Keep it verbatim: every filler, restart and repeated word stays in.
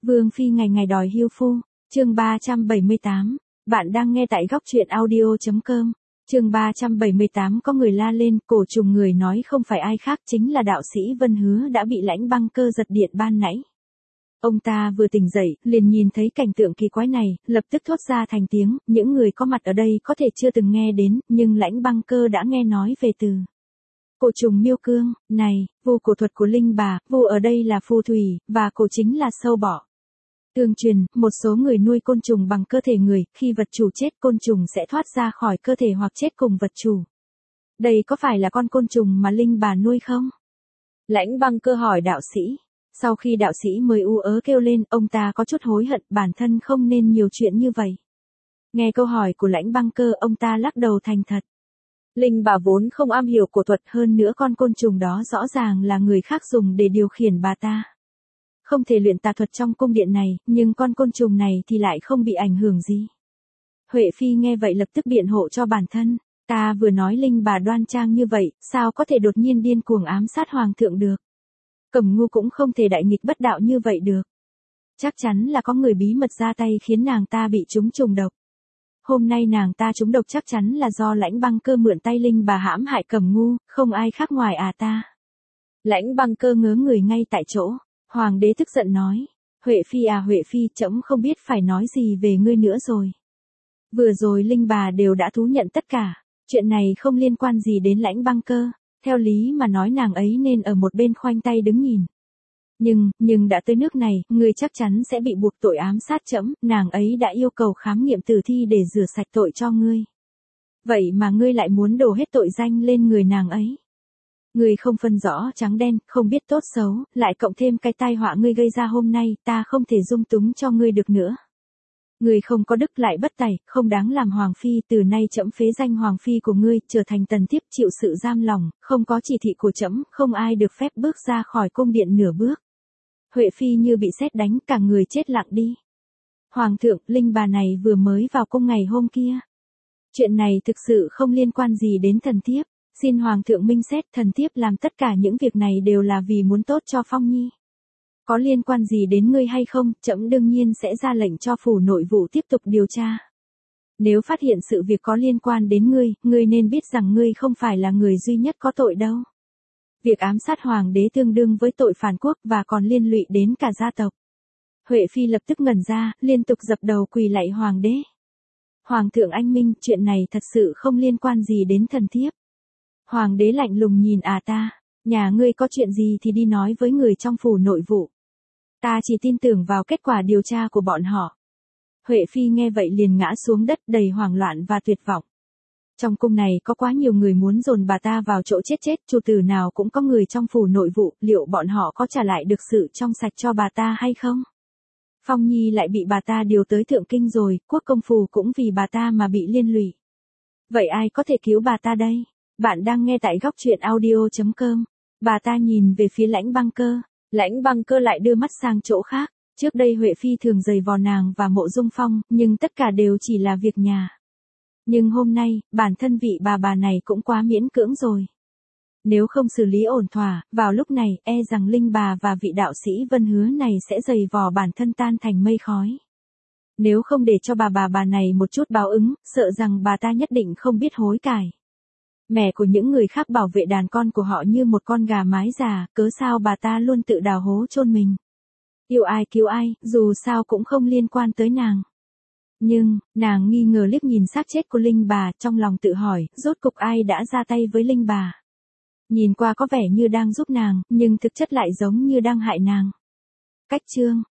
Vương phi ngày ngày đòi hưu phu, chương ba trăm bảy mươi tám. Bạn đang nghe tại góc truyện audio chấm com. Chương ba trăm bảy mươi tám có người la lên, cổ trùng người nói không phải ai khác chính là đạo sĩ Vân Hứa đã bị Lãnh Băng Cơ giật điện ban nãy. Ông ta vừa tỉnh dậy, liền nhìn thấy cảnh tượng kỳ quái này, lập tức thốt ra thành tiếng, những người có mặt ở đây có thể chưa từng nghe đến, nhưng Lãnh Băng Cơ đã nghe nói về từ cổ trùng miêu cương, này, vu cổ thuật của Linh bà, vu ở đây là phù thủy, và cổ chính là sâu bọ. Tương truyền, một số người nuôi côn trùng bằng cơ thể người, khi vật chủ chết côn trùng sẽ thoát ra khỏi cơ thể hoặc chết cùng vật chủ. Đây có phải là con côn trùng mà Linh bà nuôi không? Lãnh Băng Cơ hỏi đạo sĩ. Sau khi đạo sĩ mới u ớ kêu lên, ông ta có chút hối hận bản thân không nên nhiều chuyện như vậy. Nghe câu hỏi của Lãnh Băng Cơ, ông ta lắc đầu thành thật. Linh bà vốn không am hiểu cổ thuật, hơn nữa con côn trùng đó rõ ràng là người khác dùng để điều khiển bà ta. Không thể luyện tà thuật trong cung điện này, nhưng con côn trùng này thì lại không bị ảnh hưởng gì. Huệ Phi nghe vậy lập tức biện hộ cho bản thân. Ta vừa nói Linh bà đoan trang như vậy, sao có thể đột nhiên điên cuồng ám sát hoàng thượng được? Cẩm Ngu cũng không thể đại nghịch bất đạo như vậy được. Chắc chắn là có người bí mật ra tay khiến nàng ta bị trúng trùng độc. Hôm nay nàng ta trúng độc chắc chắn là do Lãnh Băng Cơ mượn tay Linh bà hãm hại Cẩm Ngu, không ai khác ngoài à ta. Lãnh Băng Cơ ngớ người ngay tại chỗ. Hoàng đế tức giận nói, Huệ Phi à Huệ Phi, trẫm không biết phải nói gì về ngươi nữa rồi. Vừa rồi Linh bà đều đã thú nhận tất cả, chuyện này không liên quan gì đến Lãnh Băng Cơ, theo lý mà nói nàng ấy nên ở một bên khoanh tay đứng nhìn. Nhưng, nhưng đã tới nước này, ngươi chắc chắn sẽ bị buộc tội ám sát trẫm, nàng ấy đã yêu cầu khám nghiệm tử thi để rửa sạch tội cho ngươi. Vậy mà ngươi lại muốn đổ hết tội danh lên người nàng ấy. Ngươi không phân rõ trắng đen, không biết tốt xấu, lại cộng thêm cái tai họa ngươi gây ra hôm nay, ta không thể dung túng cho ngươi được nữa. Ngươi không có đức lại bất tài, không đáng làm hoàng phi, từ nay trẫm phế danh hoàng phi của ngươi, trở thành tần thiếp chịu sự giam lòng, không có chỉ thị của trẫm, không ai được phép bước ra khỏi cung điện nửa bước. Huệ Phi như bị sét đánh, cả người chết lặng đi. Hoàng thượng, Linh bà này vừa mới vào cung ngày hôm kia. Chuyện này thực sự không liên quan gì đến thần thiếp. Xin Hoàng thượng minh xét, thần thiếp làm tất cả những việc này đều là vì muốn tốt cho Phong Nhi. Có liên quan gì đến ngươi hay không, trẫm đương nhiên sẽ ra lệnh cho phủ nội vụ tiếp tục điều tra. Nếu phát hiện sự việc có liên quan đến ngươi, ngươi nên biết rằng ngươi không phải là người duy nhất có tội đâu. Việc ám sát hoàng đế tương đương với tội phản quốc và còn liên lụy đến cả gia tộc. Huệ Phi lập tức ngẩn ra, liên tục dập đầu quỳ lạy hoàng đế. Hoàng thượng anh minh, chuyện này thật sự không liên quan gì đến thần thiếp. Hoàng đế lạnh lùng nhìn à ta, nhà ngươi có chuyện gì thì đi nói với người trong phủ nội vụ. Ta chỉ tin tưởng vào kết quả điều tra của bọn họ. Huệ Phi nghe vậy liền ngã xuống đất đầy hoảng loạn và tuyệt vọng. Trong cung này có quá nhiều người muốn dồn bà ta vào chỗ chết chết, chủ tử nào cũng có người trong phủ nội vụ, liệu bọn họ có trả lại được sự trong sạch cho bà ta hay không? Phong Nhi lại bị bà ta điều tới thượng kinh rồi, quốc công phủ cũng vì bà ta mà bị liên lụy. Vậy ai có thể cứu bà ta đây? Bạn đang nghe tại góc truyện audio chấm com. Bà ta nhìn về phía Lãnh Băng Cơ. Lãnh Băng Cơ lại đưa mắt sang chỗ khác. Trước đây Huệ Phi thường giày vò nàng và Mộ Dung Phong, nhưng tất cả đều chỉ là việc nhà. Nhưng hôm nay, bản thân vị bà bà này cũng quá miễn cưỡng rồi. Nếu không xử lý ổn thỏa, vào lúc này, e rằng Linh bà và vị đạo sĩ Vân Hứa này sẽ giày vò bản thân tan thành mây khói. Nếu không để cho bà bà bà này một chút báo ứng, sợ rằng bà ta nhất định không biết hối cải. Mẹ của những người khác bảo vệ đàn con của họ như một con gà mái già, cớ sao bà ta luôn tự đào hố chôn mình. Yêu ai cứu ai, dù sao cũng không liên quan tới nàng. Nhưng, nàng nghi ngờ liếc nhìn xác chết của Linh bà, trong lòng tự hỏi, rốt cục ai đã ra tay với Linh bà. Nhìn qua có vẻ như đang giúp nàng, nhưng thực chất lại giống như đang hại nàng. Cách chương